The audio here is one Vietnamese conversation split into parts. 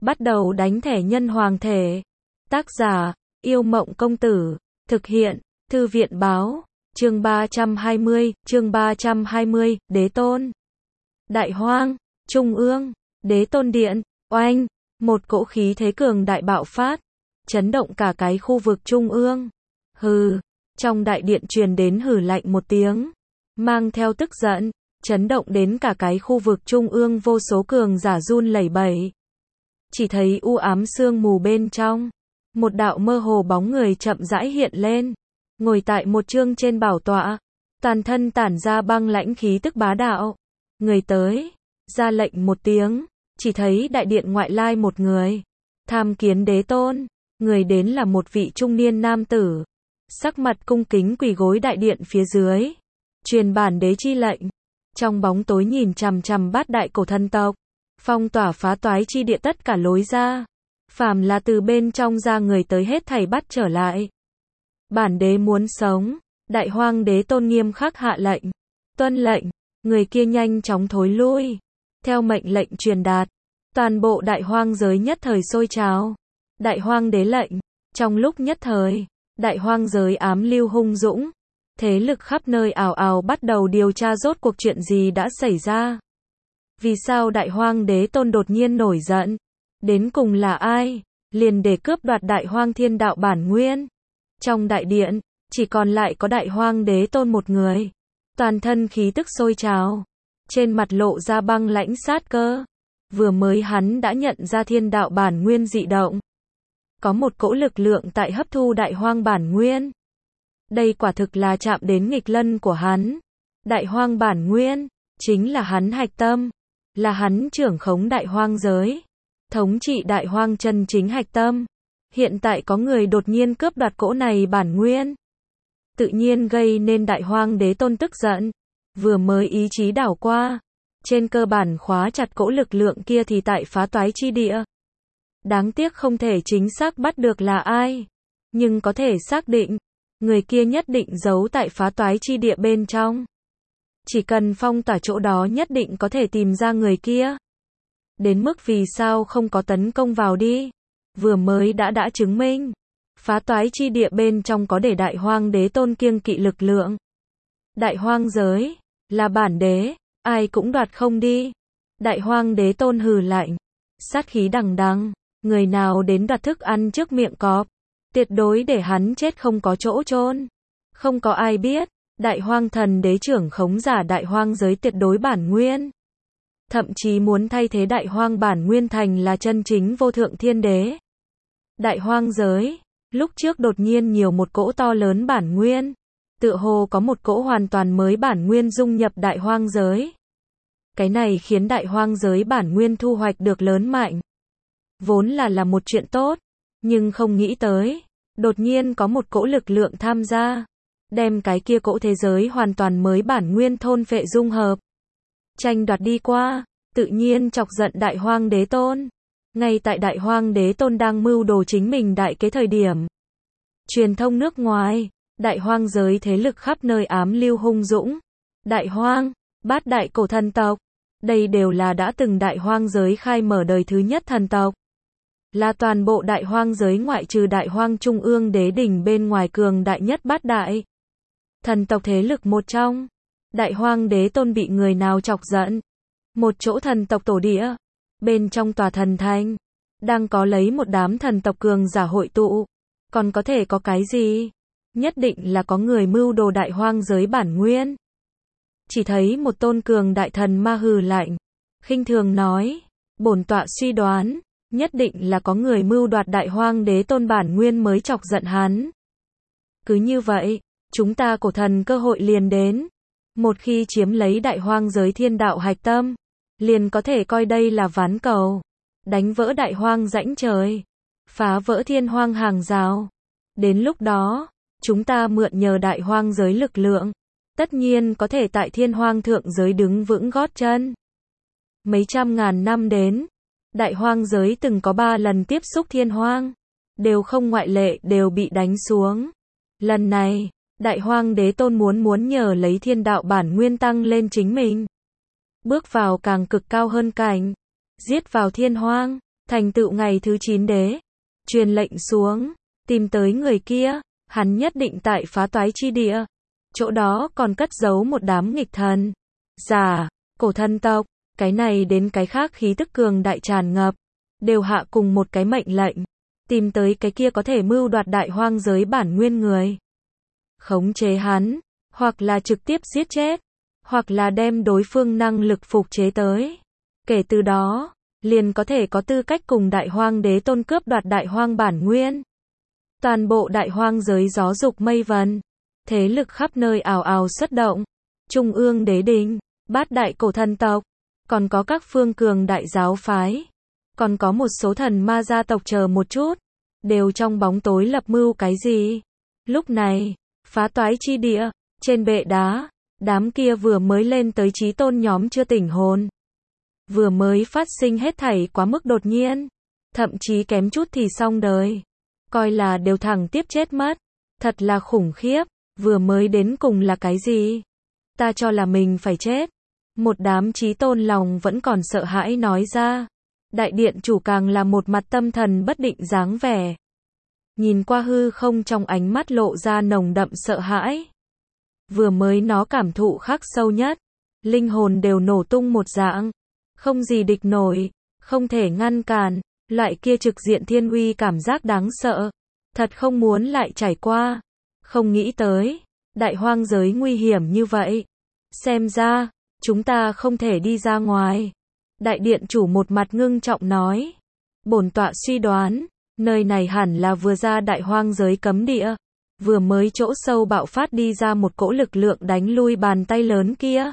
bắt đầu đánh thẻ nhân hoàng thể. Tác giả, Yêu Mộng Công Tử. Thực hiện, Thư viện Báo. Chương 320, Đế Tôn. Đại Hoang, Trung ương, Đế Tôn Điện, oanh, một cỗ khí thế cường đại bạo phát, chấn động cả cái khu vực trung ương. Hừ, trong đại điện truyền đến hừ lạnh một tiếng, mang theo tức giận, chấn động đến cả cái khu vực trung ương, vô số cường giả run lẩy bẩy. Chỉ thấy u ám sương mù bên trong, một đạo mơ hồ bóng người chậm rãi hiện lên, ngồi tại một chương trên bảo tọa, toàn thân tản ra băng lãnh khí tức bá đạo. Người tới, ra lệnh một tiếng, chỉ thấy đại điện ngoại lai một người, tham kiến Đế Tôn. Người đến là một vị trung niên nam tử, sắc mặt cung kính quỳ gối đại điện phía dưới, truyền bản đế chi lệnh. Trong bóng tối nhìn chằm chằm bát đại cổ thần tộc, phong tỏa phá toái chi địa tất cả lối ra, phàm là từ bên trong ra người tới hết thảy bắt trở lại. Bản đế muốn sống. Đại Hoang Đế Tôn nghiêm khắc hạ lệnh. Tuân lệnh. Người kia nhanh chóng thối lui. Theo mệnh lệnh truyền đạt, toàn bộ đại hoang giới nhất thời sôi trào. Đại Hoang Đế lệnh. Trong lúc nhất thời, đại hoang giới ám lưu hung dũng, thế lực khắp nơi ào ào bắt đầu điều tra rốt cuộc chuyện gì đã xảy ra. Vì sao Đại Hoang Đế Tôn đột nhiên nổi giận? Đến cùng là ai? Liền để cướp đoạt Đại Hoang Thiên Đạo bản nguyên. Trong đại điện, chỉ còn lại có Đại Hoang Đế Tôn một người. Toàn thân khí tức sôi trào, trên mặt lộ ra băng lãnh sát cơ. Vừa mới hắn đã nhận ra Thiên Đạo bản nguyên dị động. Có một cỗ lực lượng tại hấp thu Đại Hoang bản nguyên. Đây quả thực là chạm đến nghịch lân của hắn. Đại Hoang bản nguyên, chính là hắn hạch tâm. Là hắn trưởng khống đại hoang giới, thống trị đại hoang chân chính hạch tâm. Hiện tại có người đột nhiên cướp đoạt cỗ này bản nguyên, tự nhiên gây nên Đại Hoang Đế Tôn tức giận. Vừa mới ý chí đảo qua, trên cơ bản khóa chặt cỗ lực lượng kia thì tại phá toái chi địa. Đáng tiếc không thể chính xác bắt được là ai, nhưng có thể xác định, người kia nhất định giấu tại phá toái chi địa bên trong. Chỉ cần phong tỏa chỗ đó nhất định có thể tìm ra người kia. Đến mức vì sao không có tấn công vào đi. Vừa mới đã chứng minh. Phá toái chi địa bên trong có để Đại Hoang Đế Tôn kiêng kỵ lực lượng. Đại hoang giới, là bản đế, ai cũng đoạt không đi. Đại Hoang Đế Tôn hừ lạnh, sát khí đằng đằng, người nào đến đoạt thức ăn trước miệng cọp, tuyệt đối để hắn chết không có chỗ chôn. Không có ai biết. Đại Hoang Thần Đế trưởng khống giả đại hoang giới tuyệt đối bản nguyên. Thậm chí muốn thay thế đại hoang bản nguyên thành là chân chính vô thượng thiên đế. Đại hoang giới, lúc trước đột nhiên nhiều một cỗ to lớn bản nguyên. Tựa hồ có một cỗ hoàn toàn mới bản nguyên dung nhập đại hoang giới. Cái này khiến đại hoang giới bản nguyên thu hoạch được lớn mạnh. Vốn là một chuyện tốt, nhưng không nghĩ tới, đột nhiên có một cỗ lực lượng tham gia. Đem cái kia cỗ thế giới hoàn toàn mới bản nguyên thôn phệ dung hợp. Tranh đoạt đi qua, tự nhiên chọc giận Đại Hoang Đế Tôn. Ngay tại Đại Hoang Đế Tôn đang mưu đồ chính mình đại kế thời điểm. Truyền thông nước ngoài, đại hoang giới thế lực khắp nơi ám lưu hung dũng. Đại hoang, bát đại cổ thần tộc. Đây đều là đã từng đại hoang giới khai mở đời thứ nhất thần tộc. Là toàn bộ đại hoang giới ngoại trừ đại hoang trung ương đế đỉnh bên ngoài cường đại nhất bát đại thần tộc thế lực một trong. Đại Hoang Đế Tôn bị người nào chọc giận? Một chỗ thần tộc tổ địa, bên trong tòa thần thành, đang có lấy một đám thần tộc cường giả hội tụ. Còn có thể có cái gì? Nhất định là có người mưu đồ đại hoang giới bản nguyên. Chỉ thấy một tôn cường đại thần ma hừ lạnh, khinh thường nói, bổn tọa suy đoán, nhất định là có người mưu đoạt Đại Hoang Đế Tôn bản nguyên mới chọc giận hắn. Cứ như vậy, chúng ta cổ thần cơ hội liền đến. Một khi chiếm lấy đại hoang giới thiên đạo hạch tâm, liền có thể coi đây là ván cầu. Đánh vỡ đại hoang rãnh trời, phá vỡ thiên hoang hàng rào. Đến lúc đó, chúng ta mượn nhờ đại hoang giới lực lượng, tất nhiên có thể tại thiên hoang thượng giới đứng vững gót chân. Mấy trăm ngàn năm đến, đại hoang giới từng có 3 lần tiếp xúc thiên hoang, đều không ngoại lệ đều bị đánh xuống. Lần này, Đại Hoang Đế Tôn muốn nhờ lấy thiên đạo bản nguyên tăng lên chính mình. Bước vào càng cực cao hơn cảnh. Giết vào thiên hoang. thành tựu ngày thứ 9 đế, truyền lệnh xuống, tìm tới người kia, hắn nhất định tại phá toái chi địa. Chỗ đó còn cất giấu một đám nghịch thần, giả, cổ thần tộc, cái này đến cái khác khí tức cường đại tràn ngập, đều hạ cùng một cái mệnh lệnh, tìm tới cái kia có thể mưu đoạt đại hoang giới bản nguyên người. Khống chế hắn, hoặc là trực tiếp giết chết, hoặc là đem đối phương năng lực phục chế tới. Kể từ đó, liền có thể có tư cách cùng đại hoang đế tôn cướp đoạt đại hoang bản nguyên. Toàn bộ đại hoang giới gió dục mây vần, thế lực khắp nơi ào ào xuất động. Trung ương đế đình, bát đại cổ thần tộc, còn có các phương cường đại giáo phái, còn có một số thần ma gia tộc chờ một chút, đều trong bóng tối lập mưu cái gì. Lúc này, phá toái chi địa, trên bệ đá, đám kia vừa mới lên tới chí tôn nhóm chưa tỉnh hồn. Vừa mới phát sinh hết thảy quá mức đột nhiên, thậm chí kém chút thì xong đời. Coi là đều thẳng tiếp chết mất. Thật là khủng khiếp, vừa mới đến cùng là cái gì? Ta cho là mình phải chết. Một đám chí tôn lòng vẫn còn sợ hãi nói ra. Đại điện chủ càng là một mặt tâm thần bất định dáng vẻ. Nhìn qua hư không trong ánh mắt lộ ra nồng đậm sợ hãi. Vừa mới nó cảm thụ khắc sâu nhất, linh hồn đều nổ tung một dạng. Không gì địch nổi, không thể ngăn cản, loại kia trực diện thiên uy cảm giác đáng sợ. Thật không muốn lại trải qua. Không nghĩ tới, đại hoang giới nguy hiểm như vậy. Xem ra, chúng ta không thể đi ra ngoài. Đại điện chủ một mặt ngưng trọng nói. Bổn tọa suy đoán, nơi này hẳn là vừa ra đại hoang giới cấm địa. Vừa mới chỗ sâu bạo phát đi ra một cỗ lực lượng đánh lui bàn tay lớn kia.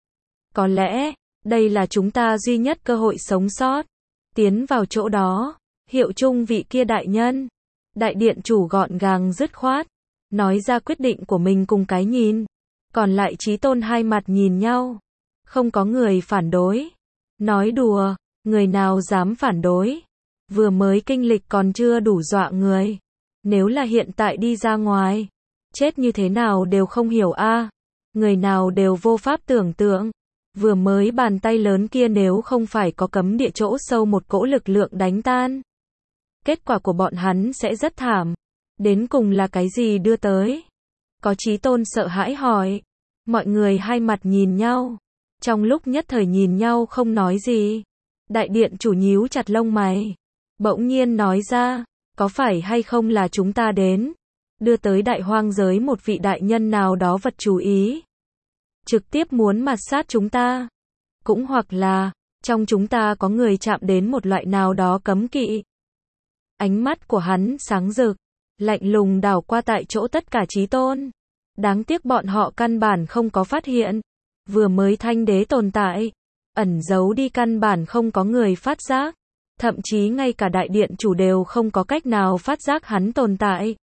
Có lẽ, đây là chúng ta duy nhất cơ hội sống sót. Tiến vào chỗ đó, hiệu chung vị kia đại nhân. Đại điện chủ gọn gàng dứt khoát, nói ra quyết định của mình cùng cái nhìn. Còn lại chí tôn hai mặt nhìn nhau. Không có người phản đối. Nói đùa, người nào dám phản đối. Vừa mới kinh lịch còn chưa đủ dọa người. Nếu là hiện tại đi ra ngoài, chết như thế nào đều không hiểu a. Người nào đều vô pháp tưởng tượng. Vừa mới bàn tay lớn kia nếu không phải có cấm địa chỗ sâu một cỗ lực lượng đánh tan. Kết quả của bọn hắn sẽ rất thảm. Đến cùng là cái gì đưa tới? Có chí tôn sợ hãi hỏi. Mọi người hai mặt nhìn nhau. Trong lúc nhất thời nhìn nhau không nói gì. Đại điện chủ nhíu chặt lông mày. Bỗng nhiên nói ra. Có phải hay không là chúng ta đến? Đưa tới đại hoang giới một vị đại nhân nào đó vật chú ý. Trực tiếp muốn mạt sát chúng ta. Cũng hoặc là, trong chúng ta có người chạm đến một loại nào đó cấm kỵ. Ánh mắt của hắn sáng rực, lạnh lùng đảo qua tại chỗ tất cả chí tôn. Đáng tiếc bọn họ căn bản không có phát hiện. Vừa mới thanh đế tồn tại, ẩn giấu đi căn bản không có người phát giác. Thậm chí ngay cả đại điện chủ đều không có cách nào phát giác hắn tồn tại.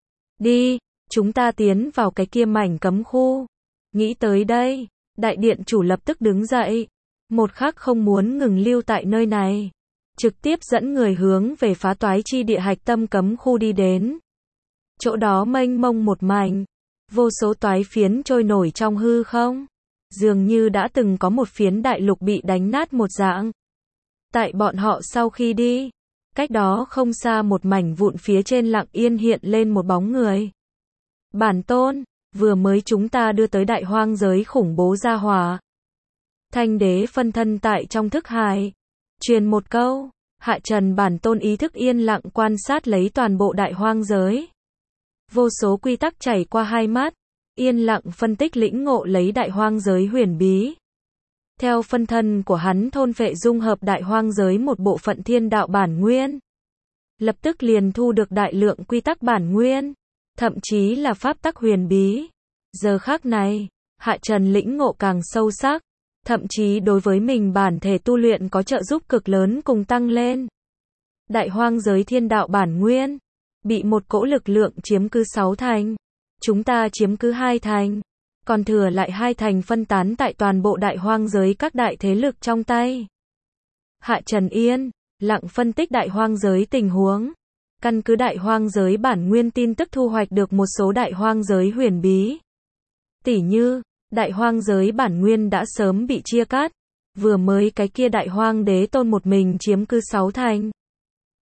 Đi, chúng ta tiến vào cái kia mảnh cấm khu. Nghĩ tới đây, đại điện chủ lập tức đứng dậy. Một khắc không muốn ngừng lưu tại nơi này. Trực tiếp dẫn người hướng về phá toái chi địa hạch tâm cấm khu đi đến. Chỗ đó mênh mông một mảnh. Vô số toái phiến trôi nổi trong hư không. Dường như đã từng có một phiến đại lục bị đánh nát một dạng. Tại bọn họ sau khi đi, cách đó không xa một mảnh vụn phía trên lặng yên hiện lên một bóng người. Bản tôn, vừa mới chúng ta đưa tới đại hoang giới khủng bố gia hỏa. Thanh đế phân thân tại trong thức hải. Truyền một câu, hạ trần bản tôn ý thức yên lặng quan sát lấy toàn bộ đại hoang giới. Vô số quy tắc chảy qua hai mắt, yên lặng phân tích lĩnh ngộ lấy đại hoang giới huyền bí. Theo phân thân của hắn thôn phệ dung hợp đại hoang giới một bộ phận thiên đạo bản nguyên. Lập tức liền thu được đại lượng quy tắc bản nguyên, thậm chí là pháp tắc huyền bí. Giờ khắc này, hạ trần lĩnh ngộ càng sâu sắc, thậm chí đối với mình bản thể tu luyện có trợ giúp cực lớn cùng tăng lên. Đại hoang giới thiên đạo bản nguyên, bị một cỗ lực lượng chiếm cứ 6 thành. Chúng ta chiếm cứ 2 thành. Còn thừa lại 2 thành phân tán tại toàn bộ đại hoang giới các đại thế lực trong tay. Hạ Trần yên lặng phân tích đại hoang giới tình huống. Căn cứ đại hoang giới bản nguyên tin tức thu hoạch được một số đại hoang giới huyền bí. Tỉ như, đại hoang giới bản nguyên đã sớm bị chia cắt. Vừa mới cái kia đại hoang đế tôn một mình chiếm cứ 6 thành.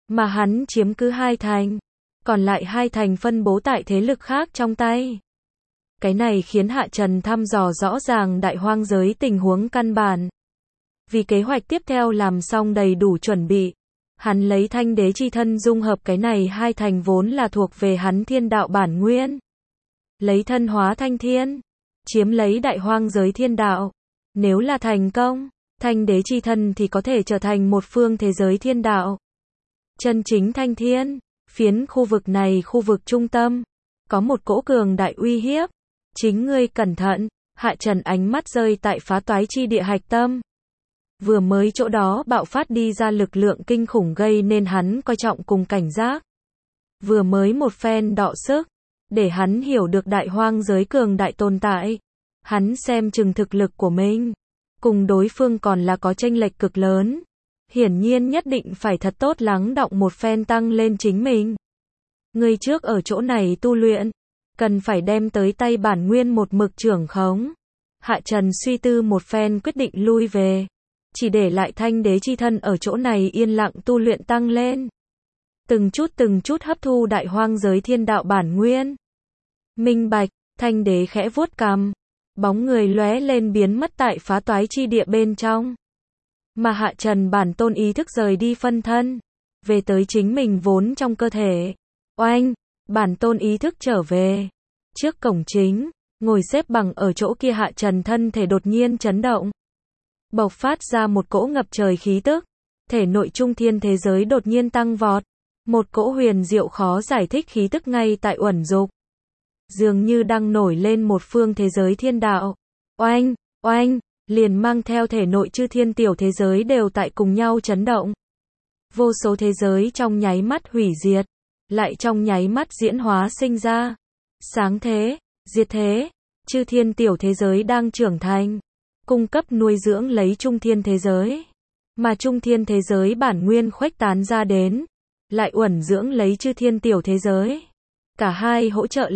mà hắn chiếm cứ 2 thành, còn lại 2 thành phân bố tại thế lực khác trong tay. Cái này khiến Hạ Trần thăm dò rõ ràng đại hoang giới tình huống căn bản. Vì kế hoạch tiếp theo làm xong đầy đủ chuẩn bị, hắn lấy thanh đế chi thân dung hợp cái này 2 thành vốn là thuộc về hắn thiên đạo bản nguyên. Lấy thân hóa thanh thiên, chiếm lấy đại hoang giới thiên đạo. Nếu là thành công, thanh đế chi thân thì có thể trở thành một phương thế giới thiên đạo. Chân chính thanh thiên, phiến khu vực này khu vực trung tâm, có một cỗ cường đại uy hiếp. Chính ngươi cẩn thận, Hạ Trần ánh mắt rơi tại phá toái chi địa hạch tâm. Vừa mới chỗ đó bạo phát đi ra lực lượng kinh khủng gây nên hắn coi trọng cùng cảnh giác. Vừa mới một phen đọ sức, để hắn hiểu được đại hoang giới cường đại tồn tại. Hắn xem chừng thực lực của mình, cùng đối phương còn là có chênh lệch cực lớn. Hiển nhiên nhất định phải thật tốt lắng đọng một phen tăng lên chính mình. Ngươi trước ở chỗ này tu luyện, cần phải đem tới tay bản nguyên một mực trưởng khống. Hạ Trần suy tư một phen quyết định lui về, chỉ để lại thanh đế chi thân ở chỗ này yên lặng tu luyện tăng lên. Từng chút hấp thu đại hoang giới thiên đạo bản nguyên. Minh bạch, thanh đế khẽ vuốt cằm, bóng người lóe lên biến mất tại phá toái chi địa bên trong. Mà Hạ Trần bản tôn ý thức rời đi phân thân, về tới chính mình vốn trong cơ thể. Oanh, bản tôn ý thức trở về. Trước cổng chính, ngồi xếp bằng ở chỗ kia Hạ Trần thân thể đột nhiên chấn động. Bộc phát ra một cỗ ngập trời khí tức. Thể nội trung thiên thế giới đột nhiên tăng vọt. Một cỗ huyền diệu khó giải thích khí tức ngay tại uẩn dục. Dường như đang nổi lên một phương thế giới thiên đạo. Oanh, oanh, liền mang theo thể nội chư thiên tiểu thế giới đều tại cùng nhau chấn động. Vô số thế giới trong nháy mắt hủy diệt, lại trong nháy mắt diễn hóa sinh ra. Sáng thế, diệt thế, chư thiên tiểu thế giới đang trưởng thành, cung cấp nuôi dưỡng lấy trung thiên thế giới. Mà trung thiên thế giới bản nguyên khuếch tán ra đến, lại uẩn dưỡng lấy chư thiên tiểu thế giới. Cả hai hỗ trợ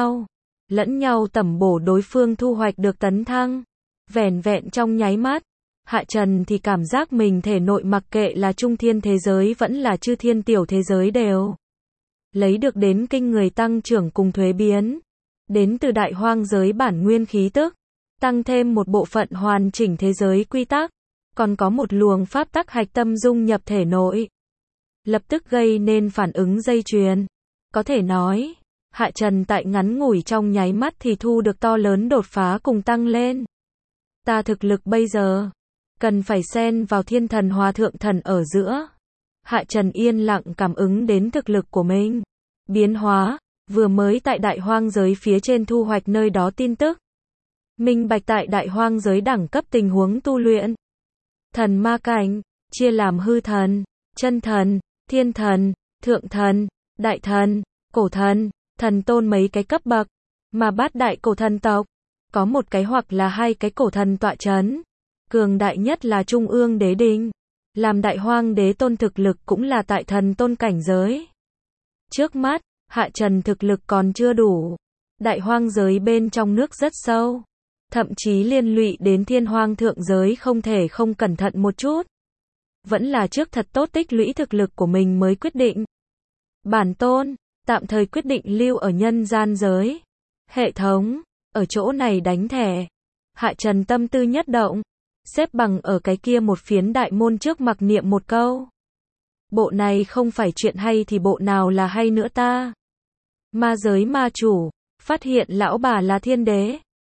lẫn nhau tẩm bổ đối phương thu hoạch được tấn thăng. Vẻn vẹn trong nháy mắt, Hạ Trần thì cảm giác mình thể nội mặc kệ là trung thiên thế giới vẫn là chư thiên tiểu thế giới đều lấy được đến kinh người tăng trưởng cùng thuế biến, đến từ đại hoang giới bản nguyên khí tức, tăng thêm một bộ phận hoàn chỉnh thế giới quy tắc, còn có một luồng pháp tắc hạch tâm dung nhập thể nội, lập tức gây nên phản ứng dây chuyền. Có thể nói, Hạ Trần tại ngắn ngủi trong nháy mắt thì thu được to lớn đột phá cùng tăng lên. Ta thực lực bây giờ, cần phải xen vào thiên thần hòa thượng thần ở giữa. Hạ Trần yên lặng cảm ứng đến thực lực của mình. Biến hóa, vừa mới tại đại hoang giới phía trên thu hoạch nơi đó tin tức. Minh bạch tại đại hoang giới đẳng cấp tình huống tu luyện. Thần ma cảnh, chia làm hư thần, chân thần, thiên thần, thượng thần, đại thần, cổ thần, thần tôn mấy cái cấp bậc. Mà bát đại cổ thần tộc, có một cái hoặc là hai cái cổ thần tọa chấn. Cường đại nhất là Trung ương đế đình. Làm đại hoang đế tôn thực lực cũng là tại thần tôn cảnh giới. Trước mắt, Hạ Trần thực lực còn chưa đủ. Đại hoang giới bên trong nước rất sâu. Thậm chí liên lụy đến thiên hoang thượng giới không thể không cẩn thận một chút. Vẫn là trước thật tốt tích lũy thực lực của mình mới quyết định. Bản tôn, tạm thời quyết định lưu ở nhân gian giới. Hệ thống, ở chỗ này đánh thẻ. Hạ Trần tâm tư nhất động. Xếp bằng ở cái kia một phiến đại môn trước mặc niệm một câu. Bộ này không phải chuyện hay thì bộ nào là hay nữa ta. Ma giới ma chủ, phát hiện lão bà là thiên đế.